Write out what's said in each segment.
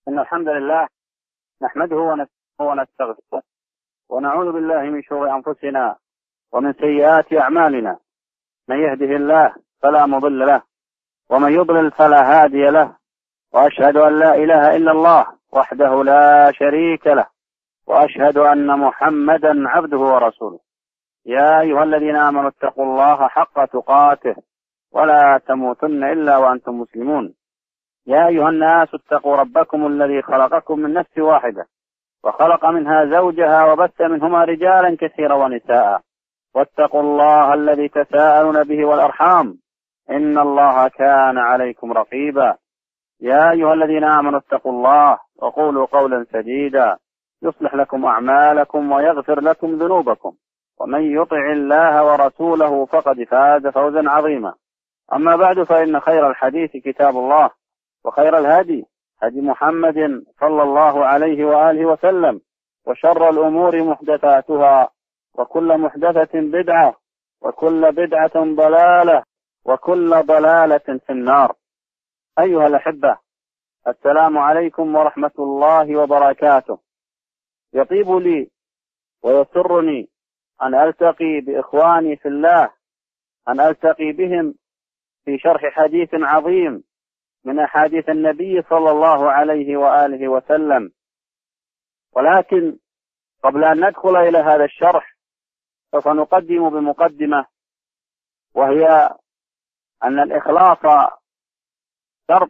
إن الحمد لله نحمده ونستغفره ونعوذ بالله من شرور أنفسنا ومن سيئات أعمالنا. من يهده الله فلا مضل له ومن يضلل فلا هادي له، وأشهد أن لا إله إلا الله وحده لا شريك له، وأشهد أن محمدا عبده ورسوله. يا أيها الذين آمنوا اتقوا الله حق تقاته ولا تموتن إلا وأنتم مسلمون. يا أيها الناس اتقوا ربكم الذي خلقكم من نفس واحدة وخلق منها زوجها وبث منهما رجالا كثيرا ونساء، واتقوا الله الذي تساءلون به والأرحام إن الله كان عليكم رقيبا. يا أيها الذين آمنوا اتقوا الله وقولوا قولا سديدا يصلح لكم أعمالكم ويغفر لكم ذنوبكم، ومن يطع الله ورسوله فقد فاز فوزا عظيما. أما بعد، فإن خير الحديث كتاب الله، وخير الهدي هدي محمد صلى الله عليه وآله وسلم، وشر الأمور محدثاتها، وكل محدثة بدعة، وكل بدعة ضلالة، وكل ضلالة في النار. أيها الأحبة، السلام عليكم ورحمة الله وبركاته. يطيب لي ويسرني أن ألتقي بإخواني في الله، أن ألتقي بهم في شرح حديث عظيم من أحاديث النبي صلى الله عليه وآله وسلم. ولكن قبل أن ندخل إلى هذا الشرح سوف نقدم بمقدمة، وهي أن الإخلاص شرط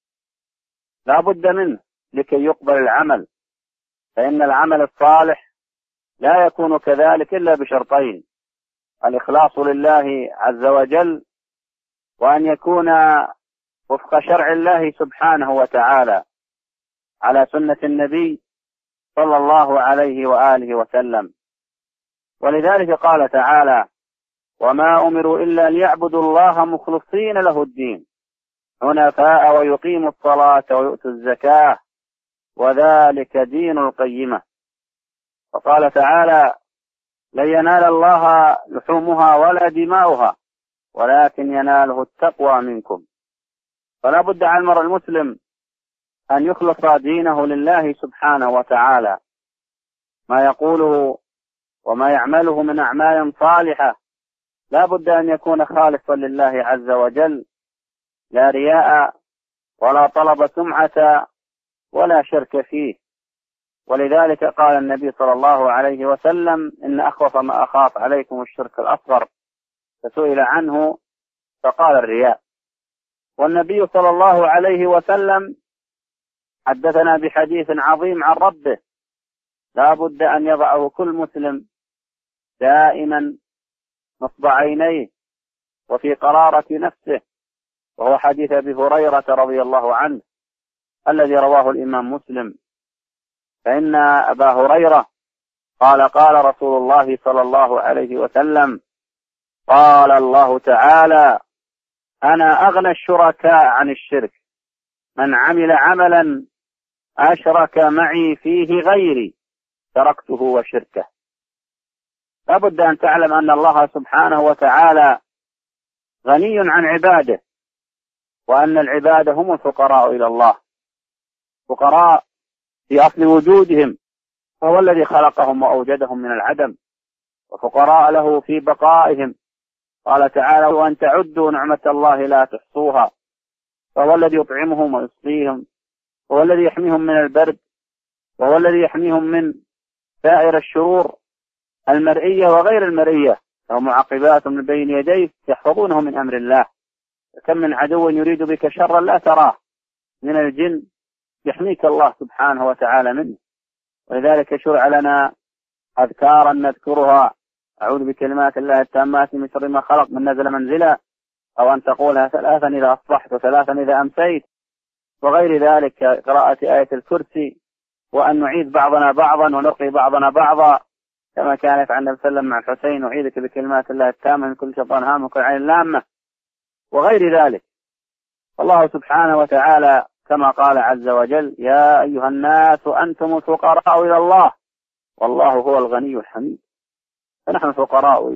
لا بد منه لكي يقبل العمل، فإن العمل الصالح لا يكون كذلك إلا بشرطين: الإخلاص لله عز وجل، وأن يكون وفق شرع الله سبحانه وتعالى على سنة النبي صلى الله عليه وآله وسلم. ولذلك قال تعالى: وما أمروا إلا ليعبدوا الله مخلصين له الدين حنفاء ويقيموا الصلاة ويؤتوا الزكاة وذلك دين القيمة. وقال تعالى: لن ينال الله لحومها ولا دماؤها ولكن يناله التقوى منكم. فلا بد على المرء المسلم أن يخلص دينه لله سبحانه وتعالى، ما يقوله وما يعمله من أعمال صالحة لا بد أن يكون خالصا لله عز وجل، لا رياء ولا طلب سمعة ولا شرك فيه. ولذلك قال النبي صلى الله عليه وسلم: إن أخوف ما أخاف عليكم الشرك الأصغر، فسئل عنه فقال الرياء. والنبي صلى الله عليه وسلم حدثنا بحديث عظيم عن ربه لا بد أن يضعه كل مسلم دائما نصب عينيه وفي قرارة نفسه، وهو حديث أبي هريرة رضي الله عنه الذي رواه الإمام مسلم. فإن أبا هريرة قال: قال رسول الله صلى الله عليه وسلم: قال الله تعالى: أنا أغنى الشركاء عن الشرك، من عمل عملا أشرك معي فيه غيري تركته وشركه. لابد أن تعلم أن الله سبحانه وتعالى غني عن عباده، وأن العباد هم الفقراء إلى الله، فقراء في أصل وجودهم، فهو الذي خلقهم وأوجدهم من العدم، وفقراء له في بقائهم. قال تعالى: وأن تعدوا نعمة الله لا تحصوها، فهو الذي يطعمهم ويسقيهم، وهو الذي يحميهم من البرد، وهو الذي يحميهم من سائر الشرور المرئية وغير المرئية، أو معقبات من بين يديه يحفظونه من أمر الله. كم من عدو يريد بك شرا لا تراه من الجن يحميك الله سبحانه وتعالى منه. ولذلك شرع لنا أذكارا نذكرها: أعوذ بكلمات الله التامات من شر ما خلق، من نزل منزلا، أو أن تقولها 3 إذا أصبحت و3 إذا أمسيت، وغير ذلك، قراءة آية الكرسي، وأن نعيذ بعضنا بعضا ونرقي بعضنا بعضا، كما كان يفعل النبي صلى الله عليه وسلم مع الحسين: أعيذك بكلمات الله التامة من كل شيطان هام وكل عين لامة، وغير ذلك. الله سبحانه وتعالى كما قال عز وجل: يا أيها الناس أنتم الفقراء إلى الله والله هو الغني الحميد. فنحن فقراء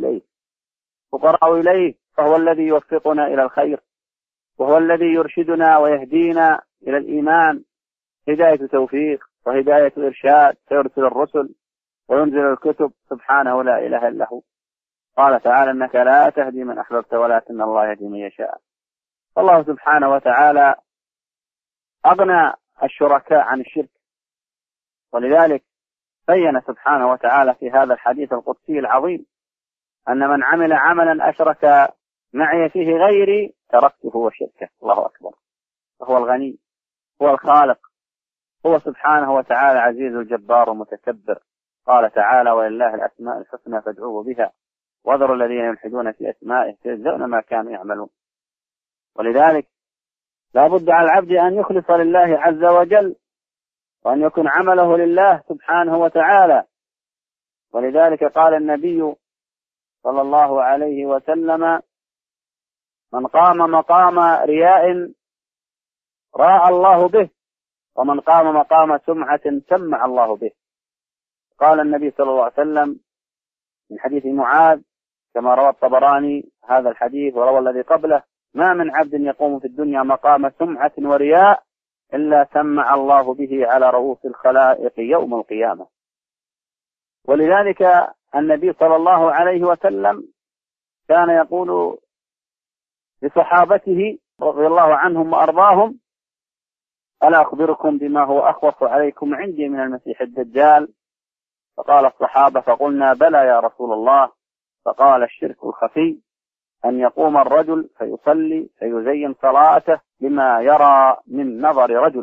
إليه، فهو الذي يوفقنا إلى الخير، وهو الذي يرشدنا ويهدينا إلى الإيمان هداية توفيق وهداية إرشاد، فيرسل الرسل وينزل الكتب، سبحانه لا إله إلا هو. قال تعالى: إنك لا تهدي من أحببت ولكن الله يهدي من يشاء. الله سبحانه وتعالى أغنى الشركاء عن الشرك، ولذلك بين سبحانه وتعالى في هذا الحديث القدسي العظيم أن من عمل عملا أشرك معي فيه غيري تركته وشركه. الله أكبر. هو الغني، هو الخالق، هو سبحانه وتعالى عزيز الجبار ومتكبر. قال تعالى: ولله الأسماء الحسنى فادعوه بها وذروا الذين يلحدون في أسمائه سيجزون ما كانوا يعملون. ولذلك لا بد على العبد أن يخلص لله عز وجل وأن يكون عمله لله سبحانه وتعالى. ولذلك قال النبي صلى الله عليه وسلم: من قام مقام رياء راى الله به، ومن قام مقام سمعة سمع الله به. قال النبي صلى الله عليه وسلم من حديث معاذ كما روى الطبراني هذا الحديث وروى الذي قبله: ما من عبد يقوم في الدنيا مقام سمعة ورياء إلا سمع الله به على رؤوس الخلائق يوم القيامة. ولذلك النبي صلى الله عليه وسلم كان يقول لصحابته رضي الله عنهم وأرضاهم: ألا أخبركم بما هو أخوف عليكم عندي من المسيح الدجال؟ فقال الصحابة: فقلنا: بلى يا رسول الله. فقال: الشرك الخفي، أن يقوم الرجل فيصلي فيزين صلاته بما يرى من نظر رجل.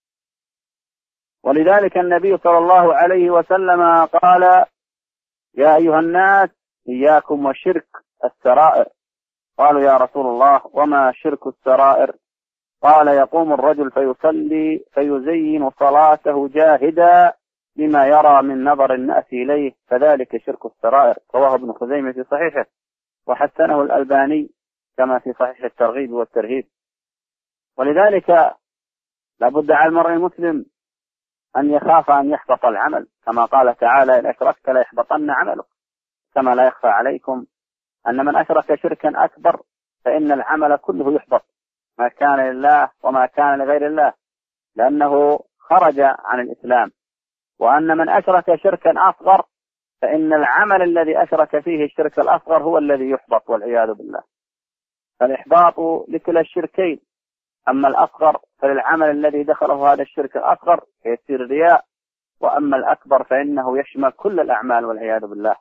ولذلك النبي صلى الله عليه وسلم قال: يا أيها الناس إياكم وشرك السرائر. قالوا: يا رسول الله وما شرك السرائر؟ قال: يقوم الرجل فيصلي فيزين صلاته جاهدا بما يرى من نظر الناس إليه، فذلك شرك السرائر. رواه ابن خزيمة في صحيحه وحسنه الألباني كما في صحيح الترغيب والترهيب. ولذلك لابد على المرء المسلم أن يخاف أن يحبط العمل، كما قال تعالى: إن أشركت ليحبطن عملك. كما لا يخفى عليكم أن من أشرك شركا أكبر فإن العمل كله يحبط، ما كان لله وما كان لغير الله، لأنه خرج عن الإسلام. وأن من أشرك شركا أصغر فإن العمل الذي أشرك فيه الشرك الأصغر هو الذي يحبط والعياذ بالله. فالإحباط لكلا الشركين، أما الأصغر فللعمل الذي دخله هذا الشرك الأصغر فيصير رياء، وأما الأكبر فإنه يشمل كل الأعمال والعياذ بالله.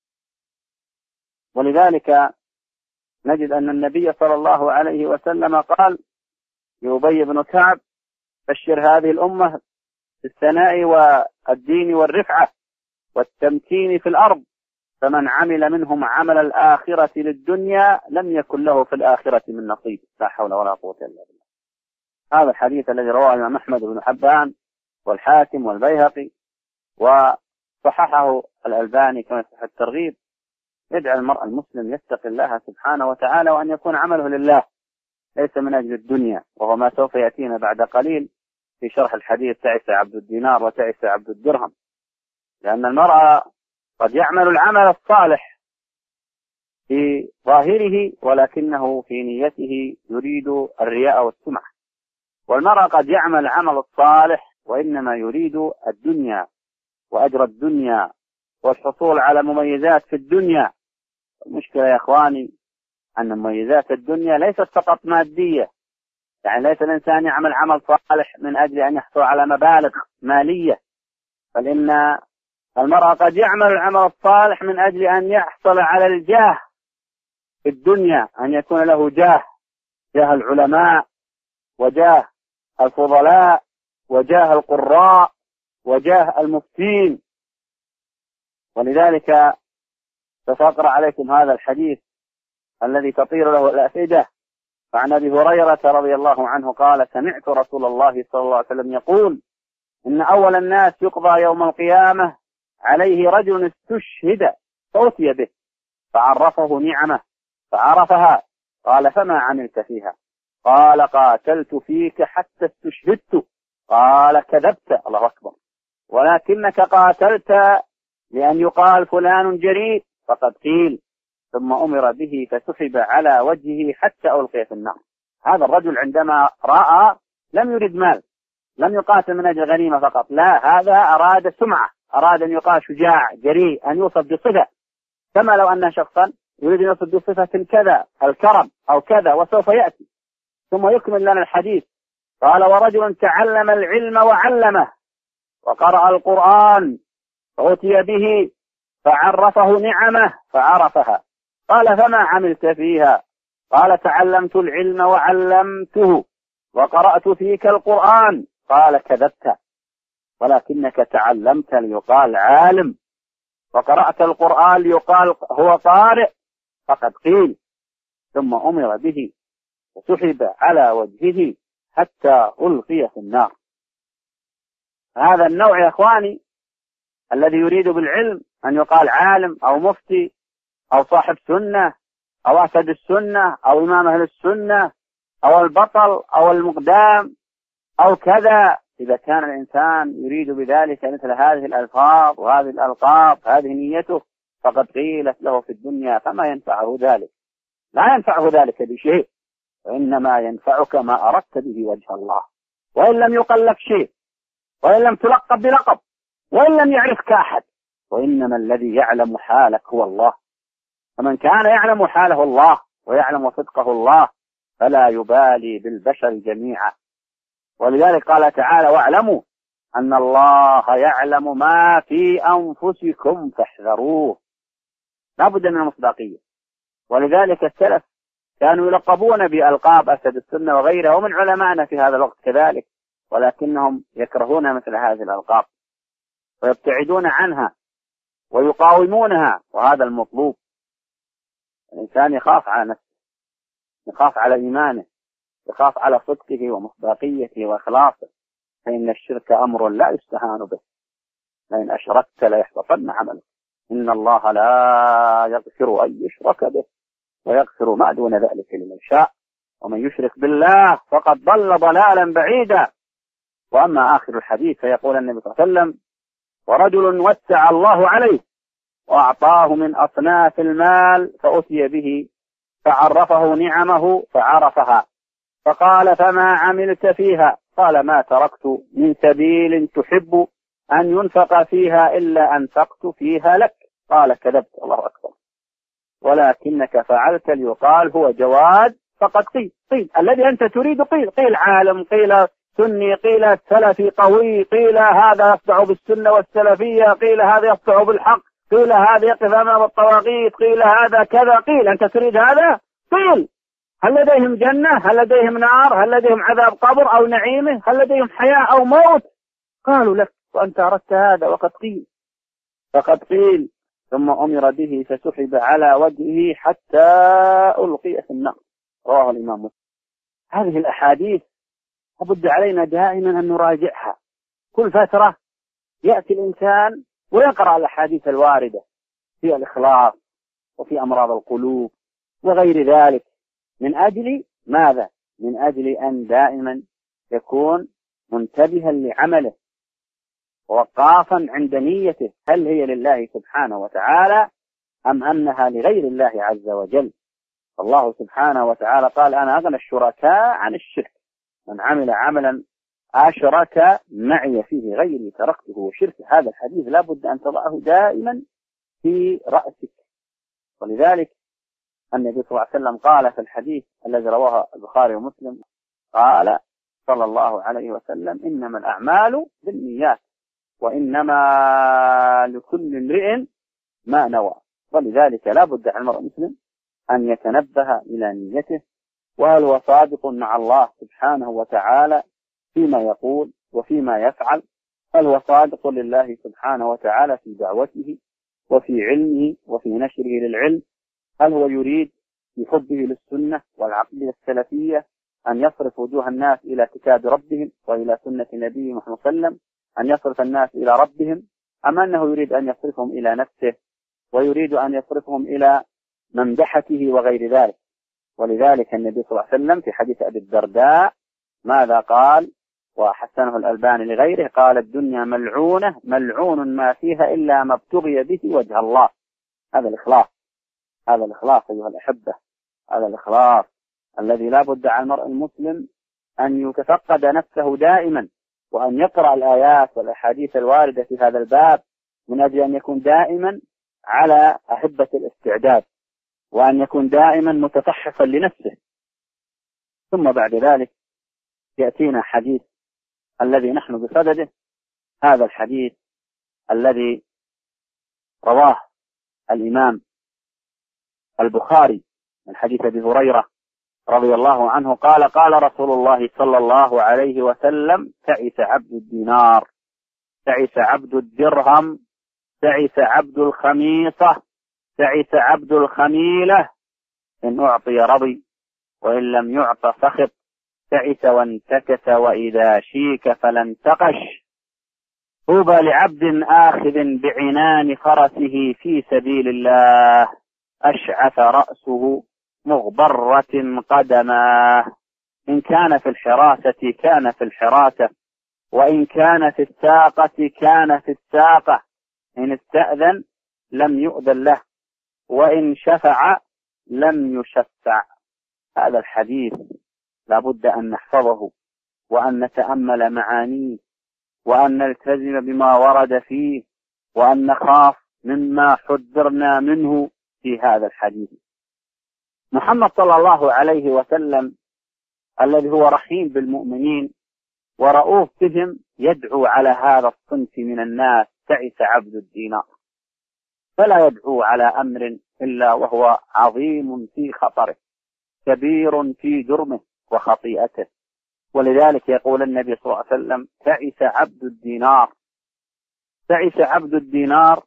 ولذلك نجد أن النبي صلى الله عليه وسلم قال لأبي بن كعب: بشر هذه الأمة بالثناء والدين والرفعة والتمكين في الأرض، فمن عمل منهم عمل الآخرة للدنيا لم يكن له في الآخرة من نصيب. لا حول ولا قوة إلا بالله. هذا الحديث الذي رواه الإمام أحمد بن حبان والحاكم والبيهقي وصححه الألباني كما في الترغيب، يجعل المرء المسلم يتقي الله سبحانه وتعالى وأن يكون عمله لله ليس من أجل الدنيا، وهو ما سوف يأتينا بعد قليل في شرح الحديث: تعس عبد الدينار وتعس عبد الدرهم. لأن المرء قد يعمل العمل الصالح في ظاهره ولكنه في نيته يريد الرياء والسمعة، والمرء قد يعمل العمل الصالح وإنما يريد الدنيا وأجر الدنيا والحصول على مميزات في الدنيا. المشكلة يا إخواني أن مميزات الدنيا ليست فقط مادية، يعني ليس الإنسان يعمل عمل صالح من أجل أن يحصل على مبالغ مالية، بل إن المرأة قد يعمل العمل الصالح من أجل أن يحصل على الجاه في الدنيا، أن يكون له جاه العلماء وجاه الفضلاء وجاه القراء وجاه المفتين. ولذلك سأقرأ عليكم هذا الحديث الذي تطير له الأفئدة. فعن أبي هريرة رضي الله عنه قال: سمعت رسول الله صلى الله عليه وسلم يقول: إن أول الناس يقضى يوم القيامة عليه رجل استشهد فأتي به فعرفه نعمه فعرفها، قال: فما عملت فيها؟ قال: قاتلت فيك حتى استشهدت. قال: كذبت. الله أكبر. ولكنك قاتلت لأن يقال فلان جريء، فقد قيل. ثم أمر به فسحب على وجهه حتى ألقي في النار. هذا الرجل عندما رأى لم يرد مال، لم يقاتل من أجل غنيمة فقط، لا، هذا أراد سمعة، أراد أن يقال شجاع جريء، أن يوصف بصفة، كما لو أن شخصا يريد أن يوصف بصفة كذا الكرم أو كذا، وسوف يأتي ثم يكمل لنا الحديث. قال: ورجل تعلم العلم وعلمه وقرأ القرآن فأتي به فعرفه نعمه فعرفها. قال: فما عملت فيها؟ قال: تعلمت العلم وعلمته وقرأت فيك القرآن. قال: كذبت، ولكنك تعلمت ليقال عالم، وقرأت القرآن ليقال هو قارئ، فقد قيل. ثم أمر به وسحب على وجهه حتى ألقي في النار. هذا النوع يا إخواني الذي يريد بالعلم أن يقال عالم أو مفتي أو صاحب سنة أو أسد السنة أو إمام أهل السنة أو البطل أو المقدام أو كذا، إذا كان الإنسان يريد بذلك مثل هذه الألفاظ وهذه الألقاب، هذه نيته، فقد قيلت له في الدنيا، فما ينفعه ذلك، لا ينفعه ذلك بشيء، وإنما ينفعك ما أردت به وجه الله، وإن لم يقل لك شيء، وإن لم تلقب بلقب، وإن لم يعرفك أحد، وإنما الذي يعلم حالك هو الله. فمن كان يعلم حاله الله ويعلم صدقه الله فلا يبالي بالبشر جميعا. ولذلك قال تعالى: واعلموا أن الله يعلم ما في أنفسكم فاحذروه. لا بد من المصداقية. ولذلك السلف كانوا يلقبون بألقاب أسد السنة وغيره، ومن علمائنا في هذا الوقت كذلك، ولكنهم يكرهون مثل هذه الألقاب ويبتعدون عنها ويقاومونها، وهذا المطلوب. الإنسان يخاف على نفسه، يخاف على إيمانه، يخاف على صدقه ومصداقيته وإخلاصه، فإن الشرك أمر لا يستهان به، لئن أشركت ليحبطن عملك، إن الله لا يغفر أن يشرك به ويغفر ما دون ذلك لمن شاء، ومن يشرك بالله فقد ضل ضلالا بعيدا. وأما آخر الحديث فيقول النبي صلى الله عليه وسلم: ورجل وسع الله عليه وأعطاه من أصناف المال فأتي به فعرفه نعمه فعرفها، فقال: فما عملت فيها؟ قال: ما تركت من سبيل تحب أن ينفق فيها إلا أنفقت فيها لك. قال: كذبت. الله أكبر. ولكنك فعلت ليقال هو جواد، فقد قيل. الذي أنت تريد قيل عالم، قيل سني، قيل سلفي قوي، قيل هذا يصدع بالسنة والسلفية، قيل هذا يصدع بالحق، قيل هذا يقف أمام الطواغيت، قيل هذا كذا، قيل. أنت تريد هذا؟ قيل. هل لديهم جنة؟ هل لديهم نار؟ هل لديهم عذاب قبر أو نعيمه؟ هل لديهم حياة أو موت؟ قالوا لك، وأنت أردت هذا، وقد قيل. فقد قيل. ثم أمر به فسحب على وجهه حتى ألقي في النار. رواه الإمام مسلم. هذه الأحاديث لابد علينا دائما أن نراجعها. كل فترة يأتي الإنسان ويقرأ الأحاديث الواردة في الإخلاص وفي أمراض القلوب وغير ذلك. من أجل ماذا؟ من أجل أن دائما يكون منتبها لعمله ووقافا عند نيته، هل هي لله سبحانه وتعالى أم أنها لغير الله عز وجل. الله سبحانه وتعالى قال: أنا أغنى الشركاء عن الشرك، من عمل عملا أشرك معي فيه غيري تركته وشركه. هذا الحديث لا بد أن تضعه دائما في رأسك. ولذلك النبي صلى الله عليه وسلم قال في الحديث الذي رواه البخاري ومسلم، قال صلى الله عليه وسلم: إنما الأعمال بالنيات وإنما لكل امرئ ما نوى. ولذلك لا بد على المرء المسلم أن يتنبه إلى نيته، وهل هو صادق مع الله سبحانه وتعالى فيما يقول وفيما يفعل؟ هل هو صادق لله سبحانه وتعالى في دعوته وفي علمه وفي نشره للعلم؟ هل هو يريد بحبه للسنة والعقيدة السلفية أن يصرف وجوه الناس إلى كتاب ربهم وإلى سنة نبيه محمد صلى الله عليه وسلم، أن يصرف الناس إلى ربهم، أم أنه يريد أن يصرفهم إلى نفسه ويريد أن يصرفهم إلى ممدحته وغير ذلك؟ ولذلك النبي صلى الله عليه وسلم في حديث أبي الدرداء ماذا قال وحسنه الألباني لغيره؟ قال: الدنيا ملعونة ملعون ما فيها إلا ما ابتغي به وجه الله. هذا الإخلاص، هذا الإخلاص أيها الأحبة، هذا الإخلاص الذي لا بد على المرء المسلم أن يتفقد نفسه دائما وأن يقرأ الآيات والأحاديث الواردة في هذا الباب من أجل أن يكون دائما على أهبة الاستعداد، وأن يكون دائما متفحصا لنفسه. ثم بعد ذلك يأتينا حديث الذي نحن بصدده، هذا الحديث الذي رواه الإمام البخاري من حديث أبي هريرة رضي الله عنه قال: قال رسول الله صلى الله عليه وسلم: تعس عبد الدينار، تعس عبد الدرهم، تعس عبد الخميصة، تعس عبد الخميلة، إن أعطي رضي وإن لم يعط سخط، تعس وانتكس وإذا شيك فلا انتقش. طوبى لعبد آخذ بعنان فرسه في سبيل الله، أشعث رأسه مغبرة قدماه، إن كان في الحراسة كان في الحراسة، وإن كان في الساقة كان في الساقة، إن استأذن لم يؤذن له، وإن شفع لم يشفع. هذا الحديث لابد أن نحفظه وأن نتأمل معانيه وأن نلتزم بما ورد فيه وأن نخاف مما حذرنا منه في هذا الحديث. محمد صلى الله عليه وسلم الذي هو رحيم بالمؤمنين ورؤوف بهم يدعو على هذا الصنف من الناس: تعس عبد الدينار. فلا يدعو على أمر إلا وهو عظيم في خطره، كبير في جرمه وخطيئته. ولذلك يقول النبي صلى الله عليه وسلم: تعس عبد الدينار. تعس عبد الدينار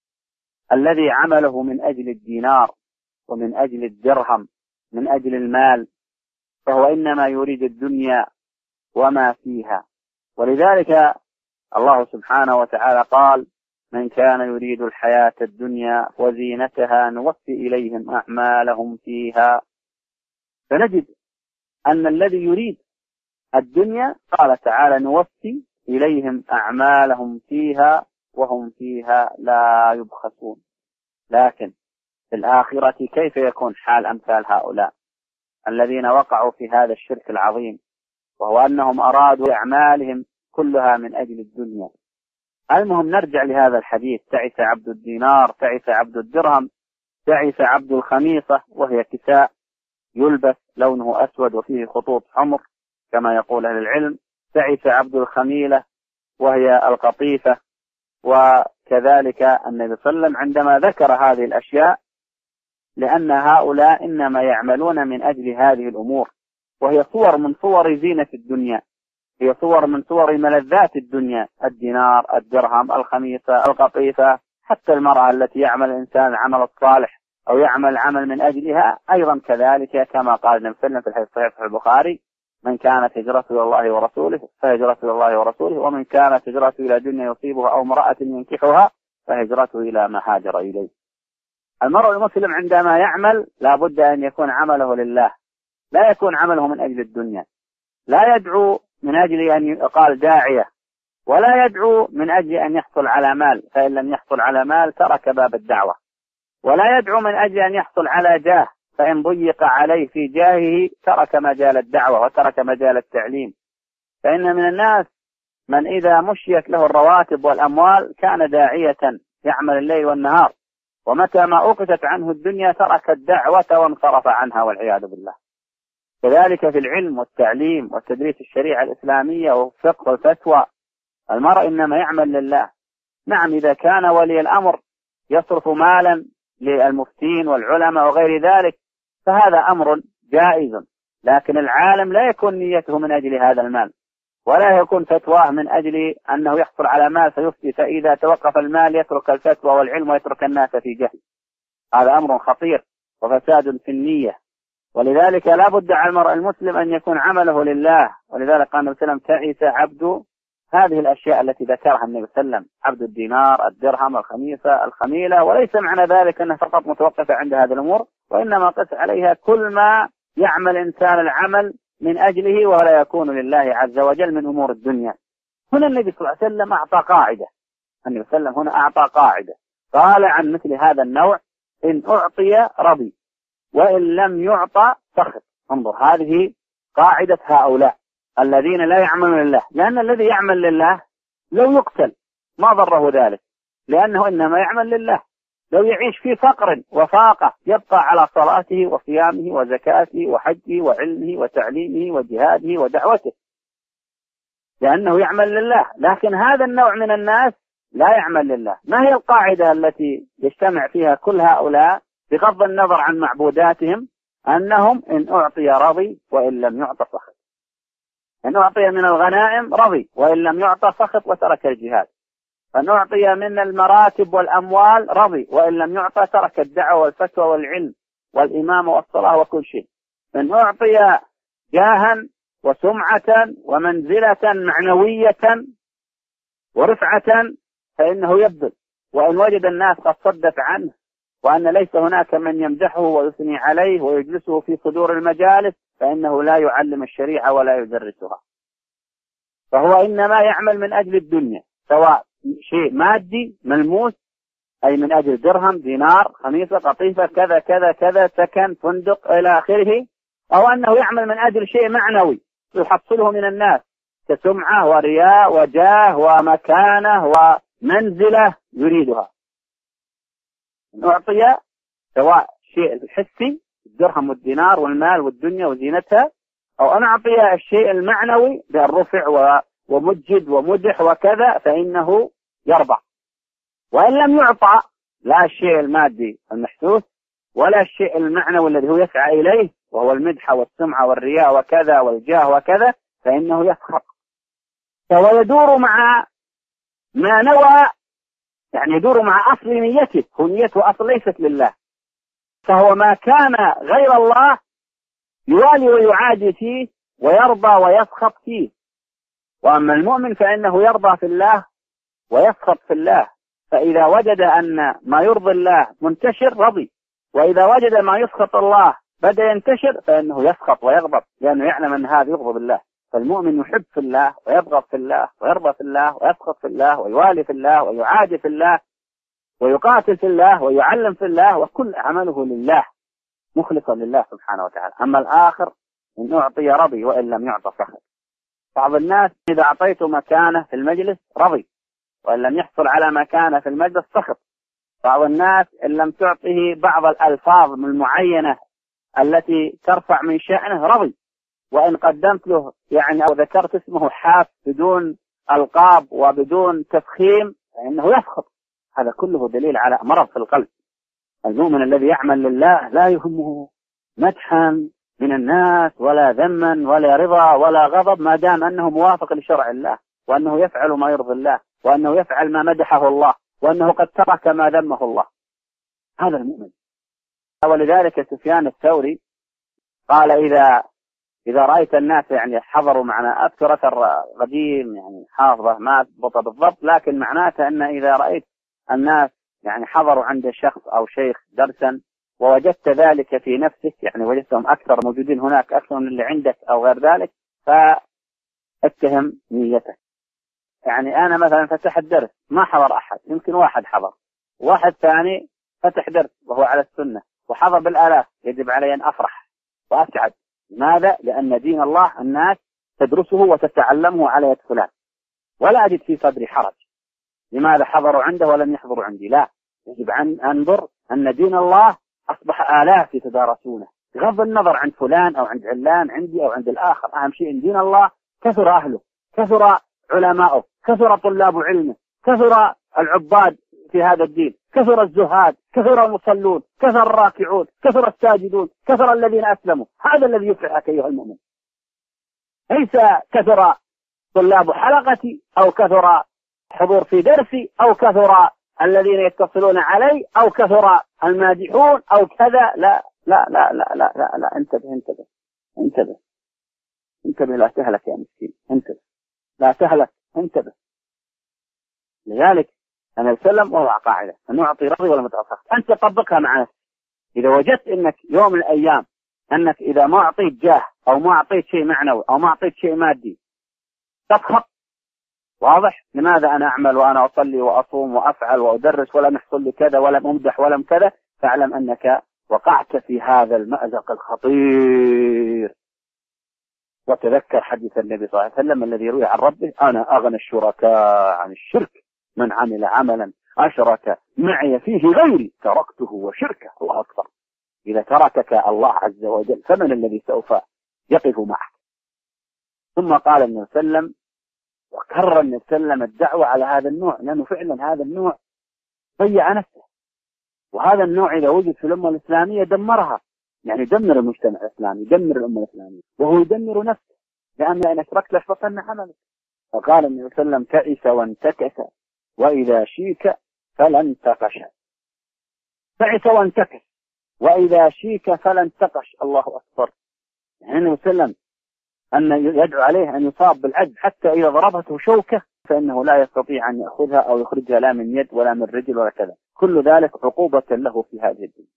الذي عمله من أجل الدينار ومن أجل الدرهم، من أجل المال، فهو إنما يريد الدنيا وما فيها. ولذلك الله سبحانه وتعالى قال: من كان يريد الحياة الدنيا وزينتها نوفي إليهم أعمالهم فيها. فنجد أن الذي يريد الدنيا قال تعالى: نوفي إليهم أعمالهم فيها وهم فيها لا يبخسون. لكن في الآخرة كيف يكون حال أمثال هؤلاء الذين وقعوا في هذا الشرك العظيم، وهو أنهم أرادوا أعمالهم كلها من أجل الدنيا. المهم نرجع لهذا الحديث: تعس عبد الدينار، تعس عبد الدرهم، تعس عبد الخميصة، وهي كساء يلبس لونه أسود وفيه خطوط حمر كما يقول أهل العلم. تعس عبد الخميلة وهي القطيفة. وكذلك النبي صلى الله عليه وسلم عندما ذكر هذه الأشياء لأن هؤلاء إنما يعملون من أجل هذه الأمور، وهي صور من صور زينة الدنيا، هي صور من صور ملذات الدنيا: الدينار، الدرهم، الخميصة، القطيفة. حتى المرأة التي يعمل الإنسان العمل الصالح أو يعمل عمل من أجلها أيضا كذلك، كما قال النبي صلى الله عليه وسلم في الحديث الصحيح في البخاري: من كانت هجرته إلى الله ورسوله فهجرته إلى الله ورسوله، ومن كانت هجرته إلى دنيا يصيبها أو امرأة ينكحها فهجرته إلى ما هاجر إليه. المرء المسلم عندما يعمل لا بد أن يكون عمله لله، لا يكون عمله من أجل الدنيا. لا يدعو من أجل أن يقال داعية، ولا يدعو من أجل أن يحصل على مال، فإن لم يحصل على مال ترك باب الدعوة. ولا يدعو من أجل أن يحصل على جاه، فإن ضيق عليه في جاهه ترك مجال الدعوة وترك مجال التعليم. فإن من الناس من إذا مشيت له الرواتب والأموال كان داعية يعمل الليل والنهار، ومتى ما أخذت عنه الدنيا ترك الدعوة وانصرف عنها والعياذ بالله. كذلك في العلم والتعليم وتدريس الشريعة الإسلامية والفقه والفتوى، المرء إنما يعمل لله. نعم، إذا كان ولي الأمر يصرف مالا للمفتين والعلماء وغير ذلك فهذا أمر جائز، لكن العالم لا يكون نيته من أجل هذا المال، ولا يكون فتواه من أجل أنه يحصل على مال فيفتي، فإذا توقف المال يترك الفتوى والعلم ويترك الناس في جهل. هذا أمر خطير وفساد في النية. ولذلك لا بد على المرء المسلم أن يكون عمله لله. ولذلك قال النبي صلى الله عليه وسلم: تعس عبد هذه الأشياء التي ذكرها النبي صلى الله عليه وسلم: عبد الدينار، الدرهم، الخميصة، الخميلة. وليس معنى ذلك أنها فقط متوقفة عند هذه الأمور، وإنما قس عليها كل ما يعمل إنسان العمل من أجله ولا يكون لله عز وجل من أمور الدنيا. هنا النبي صلى الله عليه وسلم أعطى قاعدة، النبي صلى الله عليه وسلم هنا أعطى قاعدة قال عن مثل هذا النوع: إن أعطي رضي وإن لم يعطى سخط. انظر، هذه قاعدة هؤلاء. الذين لا يعملون لله، لأن الذي يعمل لله لو يقتل ما ضره ذلك، لأنه إنما يعمل لله. لو يعيش في فقر وفاقة يبقى على صلاته وصيامه وزكاته وحجه وعلمه وتعليمه وجهاده ودعوته، لأنه يعمل لله. لكن هذا النوع من الناس لا يعمل لله. ما هي القاعدة التي يجتمع فيها كل هؤلاء بغض النظر عن معبوداتهم؟ أنهم إن أعطي رضي وإن لم يعط سخط. إن أعطي من الغنائم رضي وإن لم يعط سخط وترك الجهاد. إن أعطي من المراتب والأموال رضي وإن لم يعط ترك الدعوة والفتوى والعلم والإمامة والصلاة وكل شيء. إن أعطي جاها وسمعة ومنزلة معنوية ورفعة فإنه يبذل، وإن وجد الناس قد صدت عنه وأن ليس هناك من يمدحه ويثني عليه ويجلسه في صدور المجالس فإنه لا يعلم الشريعة ولا يدرسها. فهو إنما يعمل من أجل الدنيا، سواء شيء مادي ملموس أي من أجل درهم دينار خميصة قطيفة كذا كذا كذا سكن فندق إلى آخره، أو أنه يعمل من أجل شيء معنوي يحصله من الناس كسمعة ورياء وجاه ومكانة ومنزلة يريدها. نعطي سواء شيء حسي الدرهم والدينار والمال والدنيا وزينتها، أو أن أعطي الشيء المعنوي بالرفع ومجد ومدح وكذا فإنه يرضى. وإن لم يعطى لا الشيء المادي المحسوس ولا الشيء المعنوي الذي هو يسعى إليه وهو المدح والسمعة والرياء وكذا والجاه وكذا فإنه يسخط. فهو يدور مع ما نوى، يعني يدور مع أصل نيته، هو نيته أصل ليست لله، فهو ما كان غير الله يوالي ويعادي فيه ويرضى ويسخط فيه. وأما المؤمن فإنه يرضى في الله ويسخط في الله، فإذا وجد أن ما يرضي الله منتشر رضي، وإذا وجد ما يسخط الله بدأ ينتشر فإنه يسخط ويغضب، لأنه يعلم أن هذا يغضب الله. فالمؤمن يحب في الله ويبغض في الله ويرضى في الله ويسخط في الله ويوالي في الله ويعادي في الله ويقاتل في الله ويعلم في الله، وكل عمله لله مخلصا لله سبحانه وتعالى. أما الآخر إن أعطي رضي وإن لم يعط سخط. بعض الناس إذا أعطيته مكانه في المجلس رضي وإن لم يحصل على مكانه في المجلس سخط. بعض الناس إن لم تعطيه بعض الألفاظ المعينة التي ترفع من شأنه رضي، وإن قدمت له يعني أو ذكرت اسمه حاف بدون ألقاب وبدون تفخيم فإنه يسخط. هذا كله دليل على مرض في القلب. المؤمن الذي يعمل لله لا يهمه مدحا من الناس ولا ذما ولا رضا ولا غضب، ما دام أنه موافق لشرع الله وأنه يفعل ما يرضي الله وأنه يفعل ما مدحه الله وأنه قد ترك ما ذمه الله. هذا المؤمن. ولذلك سفيان الثوري قال إذا رأيت الناس يعني حضروا معنا، أذكر أثر قديم يعني حافظه ما أضبط بالضبط، لكن معناته أن إذا رأيت الناس يعني حضروا عند شخص أو شيخ درسا ووجدت ذلك في نفسك، يعني وجدتهم أكثر موجودين هناك أكثر من اللي عندك أو غير ذلك، فاتهم نيتك. يعني أنا مثلا فتح الدرس ما حضر أحد، يمكن واحد حضر، واحد ثاني فتح درس وهو على السنة وحضر بالآلاف، يجب علي أن أفرح وأسعد. لماذا؟ لأن دين الله الناس تدرسه وتتعلمه على يد فلان، ولا أجد في صدري حرج لماذا حضروا عنده ولم يحضروا عندي. لا، يجب أن أنظر أن دين الله أصبح آلاف يتدارسونه بغض النظر عن فلان أو عند علان عندي أو عند الآخر. أهم شيء إن دين الله كثر أهله، كثر علماؤه، كثر طلاب علمه، كثر العباد في هذا الدين، كثر الزهاد، كثر المصلون، كثر الراكعون، كثر الساجدون، كثر الذين أسلموا. هذا الذي يفرحك أيها المؤمن، ليس كثر طلاب حلقتي أو كثر حضور في درسي أو كثر الذين يتصلون علي أو كثر المادحون أو كذا. لا لا لا لا لا لا, لا. انتبه انتبه انتبه انتبه، لا تهلك يا مسكين، انتبه لا تهلك، انتبه. لذلك النبي صلى الله عليه وسلم وضع قاعدة أن نعطي رضي ولا متعصف. أنت طبقها مع نفسك. إذا وجدت أنك يوم من الأيام أنك إذا ما أعطيت جاه أو ما أعطيت شيء معنوي أو ما أعطيت شيء مادي تسخط، واضح؟ لماذا أنا أعمل وأنا أصلي وأصوم وأفعل وأدرس ولم يحصل لي كذا ولم أمدح ولم كذا؟ فاعلم أنك وقعت في هذا المأزق الخطير. وتذكر حديث النبي صلى الله عليه وسلم الذي يروي عن ربه: أنا أغنى الشركاء عن الشرك، من عمل عملا أشرك معي فيه غيري تركته وشركه. الله أكبر. إذا تركك الله عز وجل فمن الذي سوف يقف معك؟ ثم قال النبي صلى الله عليه وسلم، وكرر النبي صلى الله عليه وسلم الدعوة على هذا النوع، لأنه فعلا هذا النوع ضيع نفسه، وهذا النوع إذا وجد في الأمة الإسلامية دمرها، يعني دمر المجتمع الإسلامي، دمر الأمة الإسلامية، وهو يدمر نفسه، لأن إن أشركت لأحبطن عملك. فقال النبي صلى الله عليه وسلم: تعس وانتكس وإذا شيك فلا انتقش. تعس وانتكس وإذا شيك فلا انتقش. الله أكبر. يعني النبي صلى الله عليه وسلم أن يدعو عليه أن يصاب بالعجز، حتى إذا ضربته شوكة فإنه لا يستطيع أن يأخذها أو يخرجها لا من يد ولا من رجل ولا كذا، كل ذلك عقوبة له في هذه الدنيا.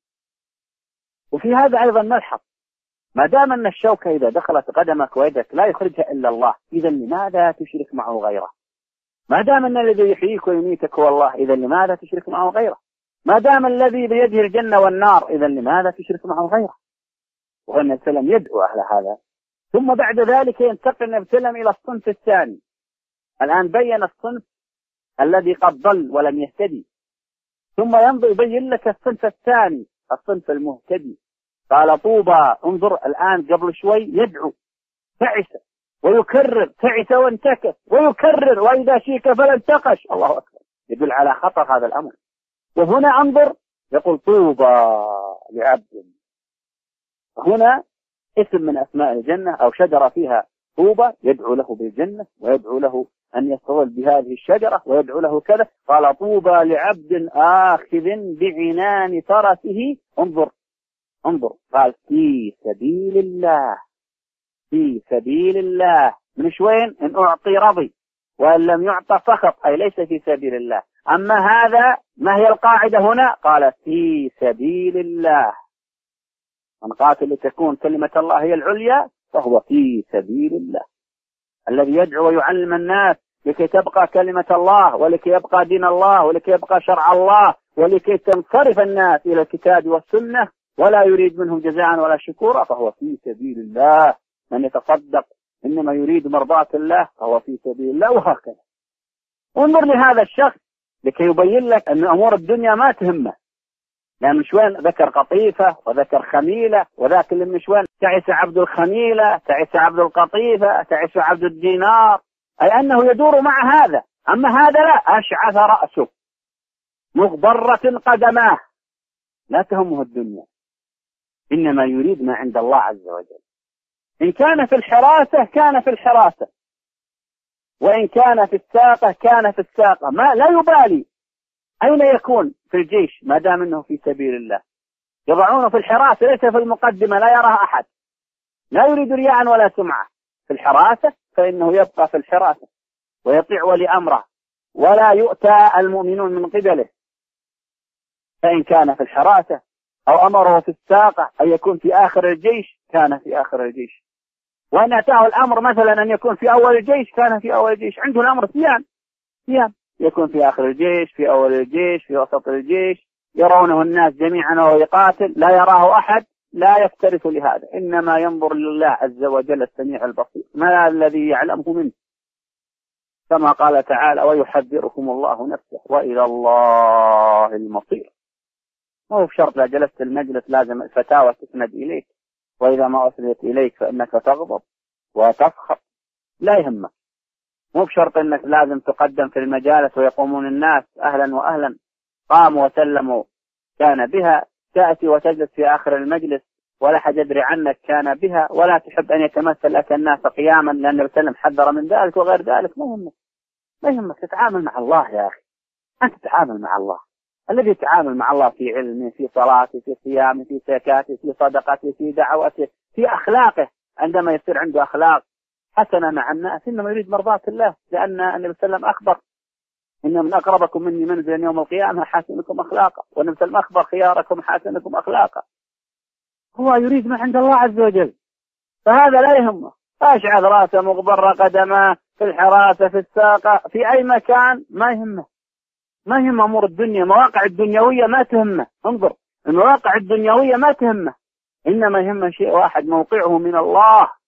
وفي هذا أيضا نلحظ، ما دام أن الشوكة إذا دخلت قدمك ويدك لا يخرجها إلا الله، إذا لماذا تشرك معه غيره؟ ما دام أن الذي يحييك ويميتك هو الله، إذا لماذا تشرك معه غيره؟ ما دام الذي بيده الجنة والنار، إذا لماذا تشرك معه غيره؟ والنبي صلى الله عليه وسلم يدعو على هذا. ثم بعد ذلك ينتقل النبي صلى الله عليه وسلم إلى الصنف الثاني. الآن بين الصنف الذي قد ضل ولم يهتدي، ثم يبين لك الصنف الثاني، الصنف المهتدي. قال: طوبى. انظر الآن قبل شوي يدعو تعس ويكرر، تعس وانتكس ويكرر، وإذا شيك فلا انتقش. الله أكبر. يدل على خطر هذا الأمر. وهنا انظر يقول: طوبى لعبد. هنا اسم من أسماء الجنة أو شجرة فيها طوبى، يدعو له بالجنة ويدعو له أن يستظل بهذه الشجرة ويدعو له كذا. قال: طوبى لعبد آخذ بعنان فرسه. انظر قال: في سبيل الله. في سبيل الله. من وين؟ إن أعطي رضي وإن لم يعطى سخط، أي ليس في سبيل الله. أما هذا ما هي القاعدة هنا؟ قال: في سبيل الله. من قاتل لتكون كلمة الله هي العليا فهو في سبيل الله. الذي يدعو ويعلم الناس لكي تبقى كلمة الله ولكي يبقى دين الله ولكي يبقى شرع الله ولكي تنصرف الناس إلى الكتاب والسنة ولا يريد منهم جزاء ولا شكورا فهو في سبيل الله. من يتصدق إنما يريد مرضاة الله فهو في سبيل الله. وهكذا انظر لهذا الشخص لكي يبين لك أن أمور الدنيا ما تهمه. لأن مشوان ذكر قطيفة وذكر خميلة، وذاك اللي مشوان تعس عبد الخميلة، تعس عبد القطيفة، تعس عبد الدينار، أي أنه يدور مع هذا. أما هذا لا، أشعث رأسه مغبرة قدماه، لا تهمه الدنيا، إنما يريد ما عند الله عز وجل. إن كان في الحراسة كان في الحراسة، وإن كان في الساقة كان في الساقة، ما لا يبالي أين يكون في الجيش ما دام أنه في سبيل الله. يضعونه في الحراسة ليس في المقدمة، لا يراه أحد، لا يريد رياء ولا سمعة. في الحراسة فإنه يبقى في الحراسة ويطيع ولي أمره ولا يؤتى المؤمنون من قبله. فإن كان في الحراسة أو أمره في الساقة أن يكون في آخر الجيش كان في آخر الجيش، وأن أتاه الأمر مثلا أن يكون في أول الجيش كان في أول الجيش. عنده الأمر ثيان يكون في آخر الجيش، في أول الجيش، في وسط الجيش، يرونه الناس جميعا وهو يقاتل، لا يراه أحد، لا يفترس لهذا، إنما ينظر لله عز وجل السميع البصير ما الذي يعلمه منه، كما قال تعالى: ويحذركم الله نفسه وإلى الله المصير. مو بشرط لا جلست المجلس لازم الفتاوى تسند إليك، وإذا ما أسندت إليك فإنك تغضب وتسخط، لا يهمك. مو بشرط أنك لازم تقدم في المجالس ويقومون الناس أهلا وأهلا، قاموا وسلموا كان بها، تأتي وتجلس في آخر المجلس ولا حد يدري عنك كان بها، ولا تحب أن يتمثل لك الناس قياما لأن النبي حذر من ذلك وغير ذلك. ما يهمك تتعامل مع الله يا أخي. أنت تتعامل مع الله، الذي يتعامل مع الله في علمه، في صلاته، في صيامه، في زكاته، في صدقته، في دعوته، في أخلاقه. عندما يصير عنده أخلاق حسنة مع الناس إنما يريد مرضاة الله، لأن النبي صلى الله عليه وسلم أخبر: إن من أقربكم مني منزلا يوم القيامة حاسنكم أخلاقا. والنبي صلى الله عليه وسلم أخبر: خياركم حاسنكم أخلاقا. هو يريد ما عند الله عز وجل، فهذا لا يهمه. أشعث رأسه مغبر قدماه، في الحراسة، في الساقة، في أي مكان، ما يهم أمور الدنيا، مواقع الدنيوية ما تهمه. انظر، المواقع الدنيوية ما تهمه، إنما يهمه شيء واحد: موقعه من الله.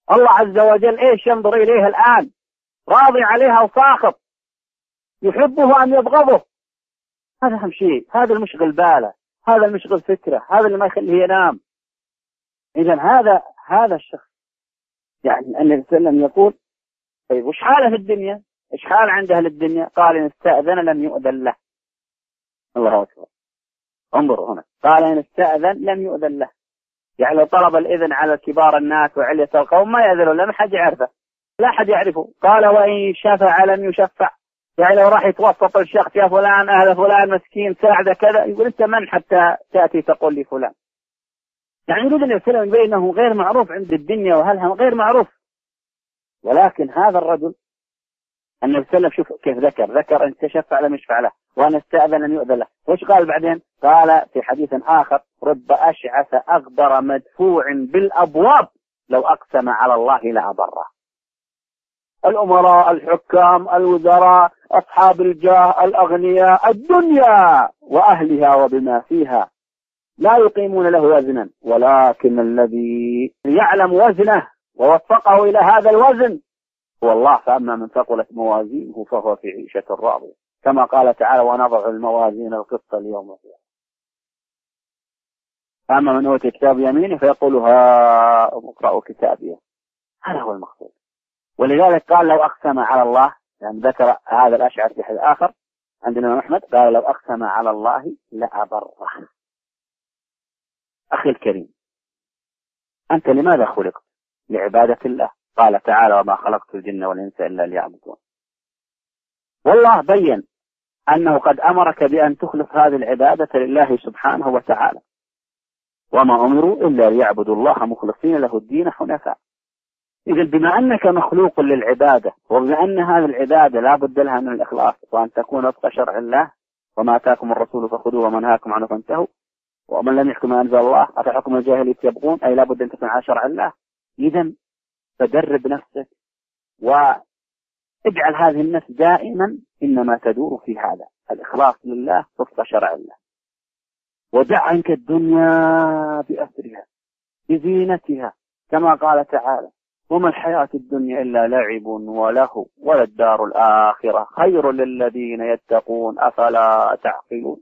الله عز وجل ايش ينظر اليه الآن؟ راضي عليها وساخط، يحبه أم يبغضه؟ هذا أهم شيء، هذا المشغل باله، هذا المشغل فكره، هذا اللي ما يخليه ينام. إذا هذا الشخص يعني النبي صلى الله عليه وسلم يقول طيب وش حاله في الدنيا؟ ايش حال عنده للدنيا؟ قال إن استأذن لم يؤذن له. الله أكبر. انظروا هنا، قال إن استأذن لم يؤذن له، يعني لو طلب الإذن على كبار الناس وعلية القوم ما يأذنوا له، ما حد يعرفه، لا حد يعرفه. قال وإن شفع لم يشفع، يعني لو راح يتوسط الشخص يا فلان أهل فلان مسكين ساعده كذا، يقول أنت من حتى تأتي تقول لي فلان؟ يعني يريد أن يسلم بينه غير معروف عند الدنيا وهلها غير معروف. ولكن هذا الرجل النبي صلى الله عليه وسلم شوف كيف ذكر أن تشفع لم يشفع له، وأن استأذن لم يؤذن له. وش قال بعدين؟ قال في حديث آخر رب أشعث أغبر مدفوع بالأبواب لو أقسم على الله لأبره. الأمراء، الحكام، الوزراء، أصحاب الجاه، الأغنياء، الدنيا وأهلها وبما فيها لا يقيمون له وزنا، ولكن الذي يعلم وزنه ووفقه إلى هذا الوزن هو الله. فأما من ثقلت موازينه فهو في عيشة راضية، كما قال تعالى ونضع الموازين القسط ليوم القيامة. أما من أوتي كتاب يمينه فيقول ها اقرأوا كتابيه. هذا هو المقصود. ولذلك قال لو أقسم على الله، يعني ذكر هذا الأشعر في حديث آخر عندنا أحمد قال لو أقسم على الله لأبره. أخي الكريم، أنت لماذا خلقت؟ لعبادة الله. قال تعالى وما خلقت الجن والإنس إلا ليعبدون. والله بين أنه قد أمرك بأن تخلص هذه العبادة لله سبحانه وتعالى، وما أمروا إلا ليعبدوا الله مخلصين له الدين حنفاء. إذن بما أنك مخلوق للعبادة، وبما أن هذه العبادة لا بد لها من الإخلاص وأن تكون وفق شرع الله، وما آتاكم الرسول فخذوه وما نهاكم عنه فانتهوا ومن لم يحكم ما أنزل الله أفحكم الجاهلية يبغون، أي لا بد أن تكون على شرع الله. إذن فدرب نفسك واجعل هذه النفس دائما إنما تدور في هذا الإخلاص لله وفق شرع الله، ودع عنك الدنيا بأسرها بزينتها، كما قال تعالى وما الحياة الدنيا إلا لعب وله وللدار الآخرة خير للذين يتقون أفلا تعقلون.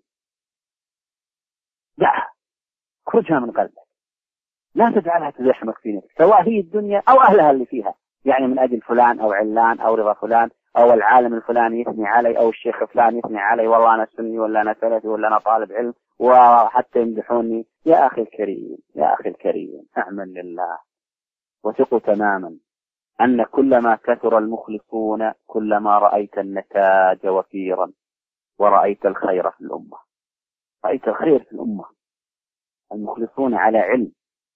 دعها، خرجها من قلبك، لا تجعلها تزحمك في نفسك، سواء هي الدنيا أو أهلها اللي فيها، يعني من أجل فلان أو علان أو رضا فلان أو العالم الفلاني يثني علي أو الشيخ فلان يثني علي والله أنا سني ولا أنا سلفي ولا أنا طالب علم وحتى يمدحوني. يا أخي الكريم، يا أخي الكريم، اعمل لله وثقوا تماما أن كلما كثر المخلصون كلما رأيت النتاج وفيرا ورأيت الخير في الأمة. رأيت الخير في الأمة، المخلصون على علم،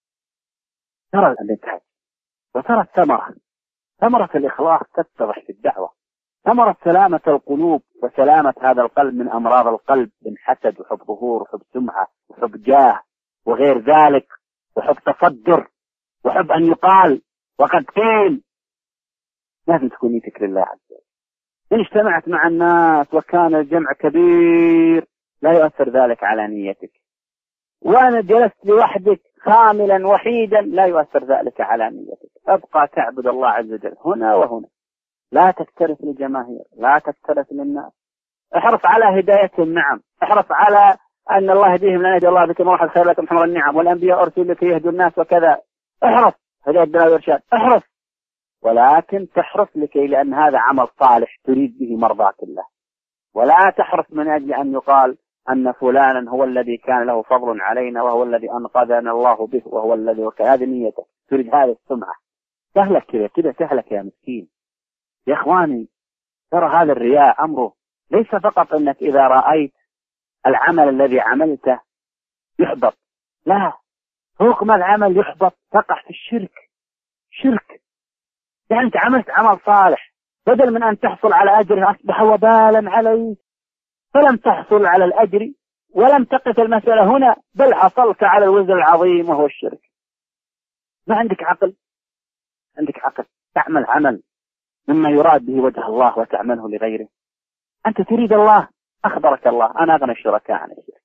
ترى النتاج وترى الثمرة، ثمرة الإخلاص تتضح في الدعوة، ثمرة سلامة القلوب وسلامة هذا القلب من أمراض القلب من حسد وحب ظهور وحب سمعة وحب جاه وغير ذلك وحب تصدر وحب أن يقال وقد قيل. لازم تكون نيتك لله عز وجل. إن اجتمعت مع الناس وكان الجمع كبير لا يؤثر ذلك على نيتك، وأنا جلست لوحدك خاملا وحيدا لا يؤثر ذلك على نيتك. أبقى تعبد الله عز وجل هنا وهنا، لا تكترث للجماهير، لا تكترث للناس، احرص على هدايتهم. نعم، احرص على أن الله يهديهم لأن يهدي الله بكم روح الخير لكم حمر النعم والأنبياء أرسلوا لكي يهدوا الناس وكذا. احرص هداية الدلال والإرشاد، احرص، ولكن تحرص لكي لأن هذا عمل صالح تريد به مرضاة الله، ولا تحرص من أجل أن يقال أن فلانا هو الذي كان له فضل علينا وهو الذي أنقذنا الله به وهو الذي وكان. هذه نيتك، تريد هذه السمعة، تهلك كذا تهلك يا مسكين. يا إخواني ترى هذا الرياء أمره ليس فقط أنك إذا رأيت العمل الذي عملته يحبط، لا، فوق ما العمل يحبط تقع في الشرك. يعني أنت عملت عمل صالح بدل من أن تحصل على أجر أصبح وبالا عليك، فلم تحصل على الأجر ولم تقف المسألة هنا، بل حصلت على الوزر العظيم وهو الشرك. ما عندك عقل، عندك عقل تعمل عمل مما يراد به وجه الله وتعمله لغيره. أنت تريد الله، أخبرك الله أنا أغنى الشركاء عن الشرك.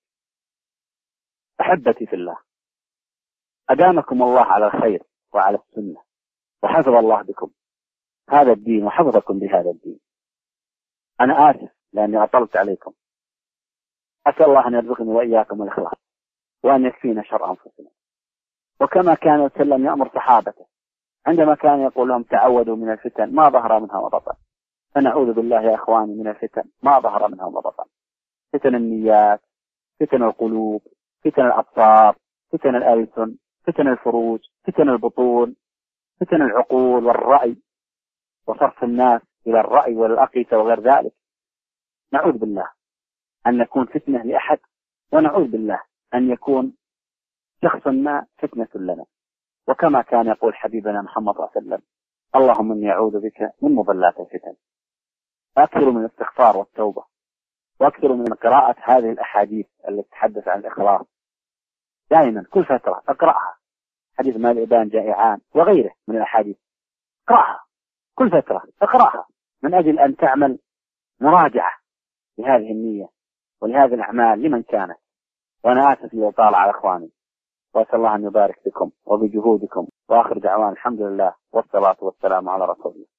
أحبتي في الله، أدامكم الله على الخير وعلى السنة وحفظ الله بكم هذا الدين وحفظكم بهذا الدين. أنا آسف لأني أطلت عليكم. أسأل الله أن يرزقني وإياكم الإخلاص وأن يكفينا شر أنفسنا. وكما كان وسلم يأمر صحابته عندما كان يقول لهم تعودوا من الفتن ما ظهر منها وبطن، فنعوذ بالله يا إخواني من الفتن ما ظهر منها وبطن. فتن النيات، فتن القلوب، فتن الأبصار، فتن الألسن، فتن الفروج، فتن البطون، فتن العقول والرأي وصرف الناس إلى الرأي والأقيسة وغير ذلك. نعوذ بالله أن نكون فتنة لأحد، ونعوذ بالله أن يكون شخص ما فتنة لنا. وكما كان يقول حبيبنا محمد صلى الله عليه وسلم اللهم إني أعوذ بك من مضلات الفتن. أكثر من الاستغفار والتوبة، وأكثر من قراءة هذه الأحاديث التي تتحدث عن الإخلاص. دائما كل فترة أقرأها، حديث ما الإبان جائعان وغيره من الأحاديث، اقرأها كل فترة، اقرأها من أجل أن تعمل مراجعة لهذه النية ولهذه الأعمال لمن كانت. وأنا آسف لإطالة على إخواني، وأسأل الله أن يبارك بكم وبجهودكم، وآخر دعوان الحمد لله والصلاة والسلام على رسول الله.